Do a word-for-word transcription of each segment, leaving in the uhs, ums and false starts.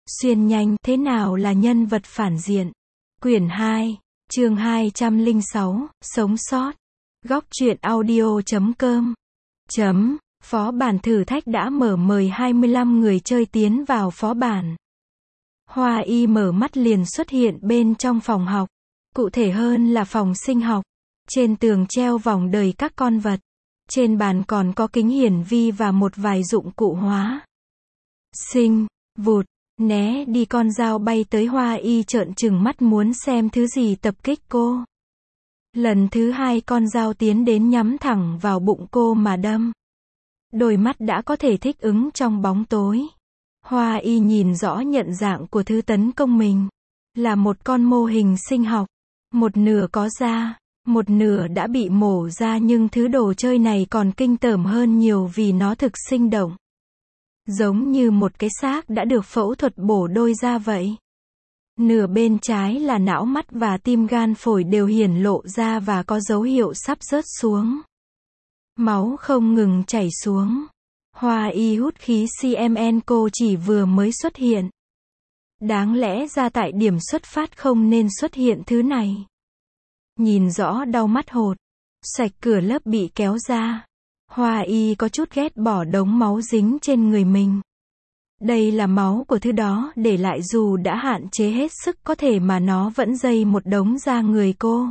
Xuyên nhanh, thế nào là nhân vật phản diện? Quyển hai, chương hai trăm lẻ sáu, sống sót. Góc truyện audio chấm com. Chấm, phó bản thử thách đã mở, mời hai mươi lăm người chơi tiến vào phó bản. Hoa Y mở mắt liền xuất hiện bên trong phòng học. Cụ thể hơn là phòng sinh học. Trên tường treo vòng đời các con vật. Trên bàn còn có kính hiển vi và một vài dụng cụ hóa. Sinh, vụt, né đi, con dao bay tới. Hoa Y trợn trừng mắt muốn xem thứ gì tập kích cô. Lần thứ hai con dao tiến đến nhắm thẳng vào bụng cô mà đâm. Đôi mắt đã có thể thích ứng trong bóng tối. Hoa Y nhìn rõ nhận dạng của thứ tấn công mình. Là một con mô hình sinh học. Một nửa có da, một nửa đã bị mổ ra, nhưng thứ đồ chơi này còn kinh tởm hơn nhiều vì nó thực sinh động. Giống như một cái xác đã được phẫu thuật bổ đôi ra vậy. Nửa bên trái là não, mắt và tim, gan, phổi đều hiển lộ ra và có dấu hiệu sắp rớt xuống. Máu không ngừng chảy xuống. Hoa Y hút khí xê em en, cô chỉ vừa mới xuất hiện. Đáng lẽ ra tại điểm xuất phát không nên xuất hiện thứ này. Nhìn rõ đau mắt hột. Sạch, cửa lớp bị kéo ra. Hoa Y có chút ghét bỏ đống máu dính trên người mình. Đây là máu của thứ đó để lại, dù đã hạn chế hết sức có thể mà nó vẫn dây một đống ra người cô.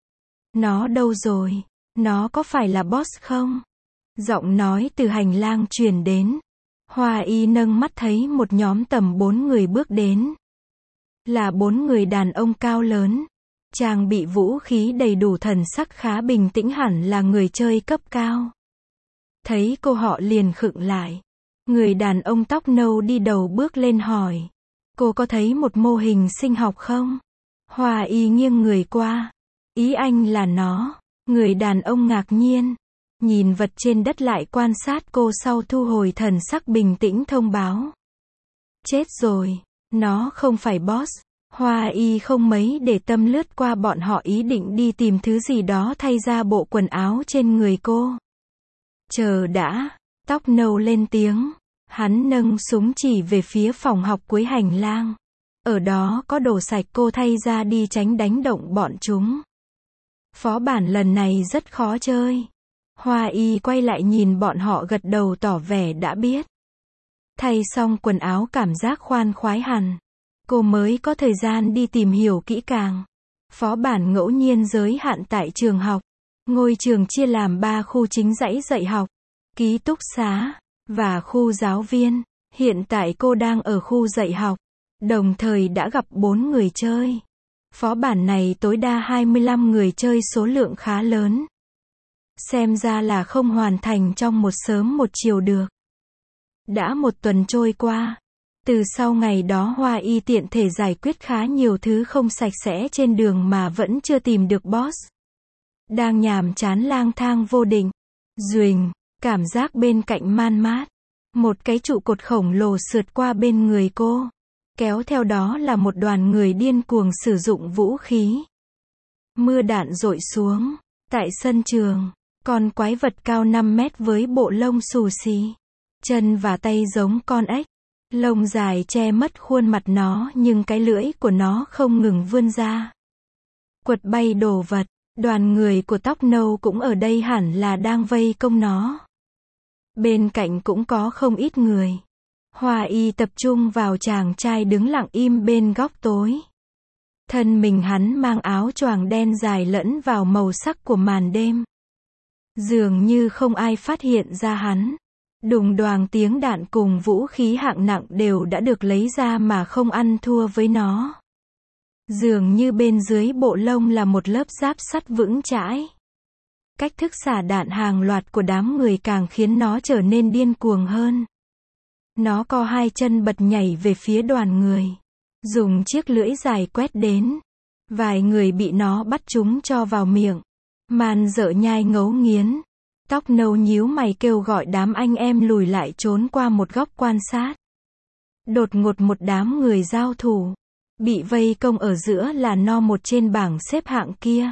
Nó đâu rồi? Nó có phải là boss không? Giọng nói từ hành lang truyền đến. Hoa Y nâng mắt thấy một nhóm tầm bốn người bước đến. Là bốn người đàn ông cao lớn. Trang bị vũ khí đầy đủ, thần sắc khá bình tĩnh, hẳn là người chơi cấp cao. Thấy cô họ liền khựng lại. Người đàn ông tóc nâu đi đầu bước lên hỏi. Cô có thấy một mô hình sinh học không? Hoa Y nghiêng người qua. Ý anh là nó. Người đàn ông ngạc nhiên. Nhìn vật trên đất lại quan sát cô, sau thu hồi thần sắc bình tĩnh thông báo. Chết rồi. Nó không phải boss. Hoa Y không mấy để tâm lướt qua bọn họ, ý định đi tìm thứ gì đó thay ra bộ quần áo trên người cô. Chờ đã. Tóc nâu lên tiếng. Hắn nâng súng chỉ về phía phòng học cuối hành lang. Ở đó có đồ sạch, cô thay ra đi tránh đánh động bọn chúng. Phó bản lần này rất khó chơi. Hoa Y quay lại nhìn bọn họ, gật đầu tỏ vẻ đã biết. Thay xong quần áo cảm giác khoan khoái hẳn. Cô mới có thời gian đi tìm hiểu kỹ càng. Phó bản ngẫu nhiên giới hạn tại trường học. Ngôi trường chia làm ba khu chính: dãy dạy học, ký túc xá và khu giáo viên. Hiện tại cô đang ở khu dạy học, đồng thời đã gặp bốn người chơi. Phó bản này tối đa hai mươi lăm người chơi, số lượng khá lớn. Xem ra là không hoàn thành trong một sớm một chiều được. Đã một tuần trôi qua. Từ sau ngày đó Hoa Y tiện thể giải quyết khá nhiều thứ không sạch sẽ trên đường mà vẫn chưa tìm được boss. Đang nhàm chán lang thang vô định. Duỳnh, cảm giác bên cạnh man mát. Một cái trụ cột khổng lồ sượt qua bên người cô. Kéo theo đó là một đoàn người điên cuồng sử dụng vũ khí. Mưa đạn rội xuống. Tại sân trường, con quái vật cao năm mét với bộ lông xù xì. Chân và tay giống con ếch. Lông dài che mất khuôn mặt nó, nhưng cái lưỡi của nó không ngừng vươn ra. Quật bay đồ vật. Đoàn người của tóc nâu cũng ở đây, hẳn là đang vây công nó. Bên cạnh cũng có không ít người. Hoa Y tập trung vào chàng trai đứng lặng im bên góc tối. Thân mình hắn mang áo choàng đen dài lẫn vào màu sắc của màn đêm. Dường như không ai phát hiện ra hắn. Đùng đoàng tiếng đạn cùng vũ khí hạng nặng đều đã được lấy ra mà không ăn thua với nó. Dường như bên dưới bộ lông là một lớp giáp sắt vững chãi. Cách thức xả đạn hàng loạt của đám người càng khiến nó trở nên điên cuồng hơn. Nó co hai chân bật nhảy về phía đoàn người. Dùng chiếc lưỡi dài quét đến. Vài người bị nó bắt chúng cho vào miệng. Man dợ nhai ngấu nghiến. Tóc nâu nhíu mày kêu gọi đám anh em lùi lại, trốn qua một góc quan sát. Đột ngột một đám người giao thủ. Bị vây công ở giữa là no một trên bảng xếp hạng kia.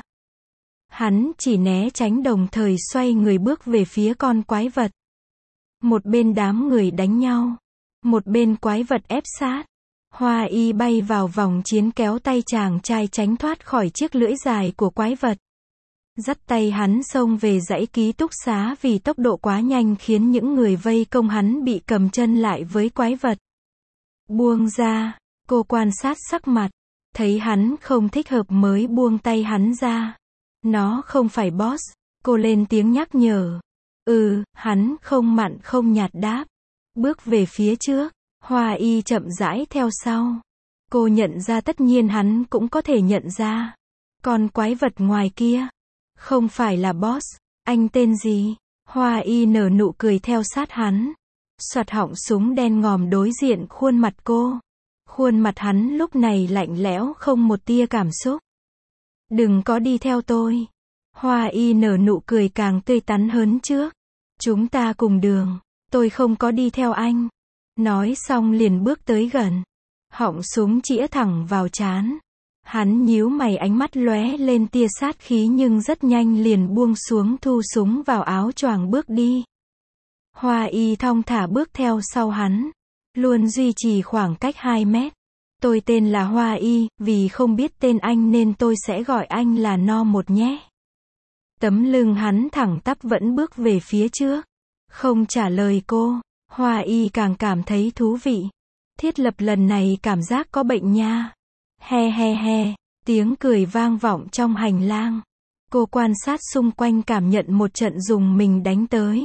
Hắn chỉ né tránh đồng thời xoay người bước về phía con quái vật. Một bên đám người đánh nhau. Một bên quái vật ép sát. Hoa y bay vào vòng chiến kéo tay chàng trai tránh thoát khỏi chiếc lưỡi dài của quái vật. Dắt tay hắn xông về dãy ký túc xá vì tốc độ quá nhanh khiến những người vây công hắn bị cầm chân lại với quái vật. Buông ra, cô quan sát sắc mặt, thấy hắn không thích hợp mới buông tay hắn ra. Nó không phải boss, cô lên tiếng nhắc nhở. Ừ, hắn không mặn không nhạt đáp. Bước về phía trước, Hoa y chậm rãi theo sau. Cô nhận ra tất nhiên hắn cũng có thể nhận ra. Còn quái vật ngoài kia, không phải là boss, anh tên gì? Hoa y nở nụ cười theo sát hắn. Xoạt họng súng đen ngòm đối diện khuôn mặt cô. Khuôn mặt hắn lúc này lạnh lẽo không một tia cảm xúc. Đừng có đi theo tôi. Hoa y nở nụ cười càng tươi tắn hơn trước. Chúng ta cùng đường, tôi không có đi theo anh. Nói xong liền bước tới gần. Họng súng chĩa thẳng vào trán. Hắn nhíu mày, ánh mắt lóe lên tia sát khí nhưng rất nhanh liền buông xuống, thu súng vào áo choàng bước đi. Hoa y thong thả bước theo sau hắn. Luôn duy trì khoảng cách hai mét. Tôi tên là Hoa y, vì không biết tên anh nên tôi sẽ gọi anh là No một nhé. Tấm lưng hắn thẳng tắp vẫn bước về phía trước. Không trả lời cô. Hoa y càng cảm thấy thú vị. Thiết lập lần này cảm giác có bệnh nha. He he he, tiếng cười vang vọng trong hành lang. Cô quan sát xung quanh, cảm nhận một trận dùng mình đánh tới.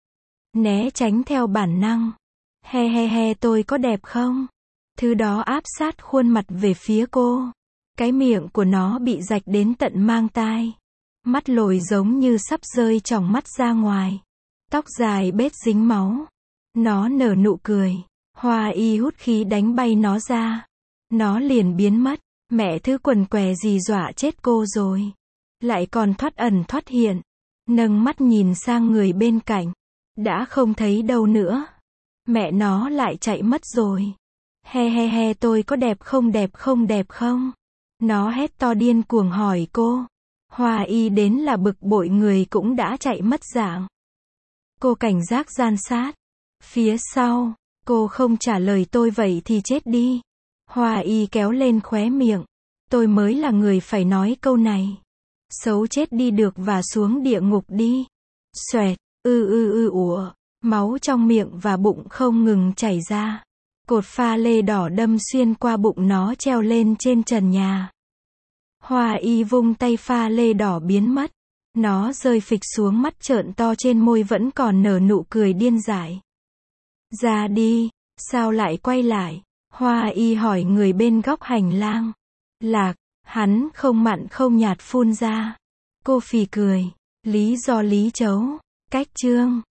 Né tránh theo bản năng. He he he, tôi có đẹp không? Thứ đó áp sát khuôn mặt về phía cô. Cái miệng của nó bị rạch đến tận mang tai. Mắt lồi giống như sắp rơi tròng mắt ra ngoài. Tóc dài bết dính máu. Nó nở nụ cười. Hoa y hút khí đánh bay nó ra. Nó liền biến mất. Mẹ thứ quần què gì dọa chết cô rồi. Lại còn thoát ẩn thoát hiện. Nâng mắt nhìn sang người bên cạnh. Đã không thấy đâu nữa. Mẹ nó lại chạy mất rồi. He he he, tôi có đẹp không, đẹp không, đẹp không? Nó hét to điên cuồng hỏi cô. Hoa y đến là bực bội, người cũng đã chạy mất dạng. Cô cảnh giác gian sát. Phía sau, cô không trả lời tôi vậy thì chết đi. Hoa y kéo lên khóe miệng. Tôi mới là người phải nói câu này. Xấu chết đi được và xuống địa ngục đi. Xoẹt, ư ư ư ủa. Máu trong miệng và bụng không ngừng chảy ra. Cột pha lê đỏ đâm xuyên qua bụng nó treo lên trên trần nhà. Hoa y vung tay, pha lê đỏ biến mất. Nó rơi phịch xuống, mắt trợn to, trên môi vẫn còn nở nụ cười điên dại. Ra đi, sao lại quay lại? Hoa y hỏi người bên góc hành lang. Lạc, hắn không mặn không nhạt phun ra. Cô phì cười. Lý do lý chấu. Cách chương.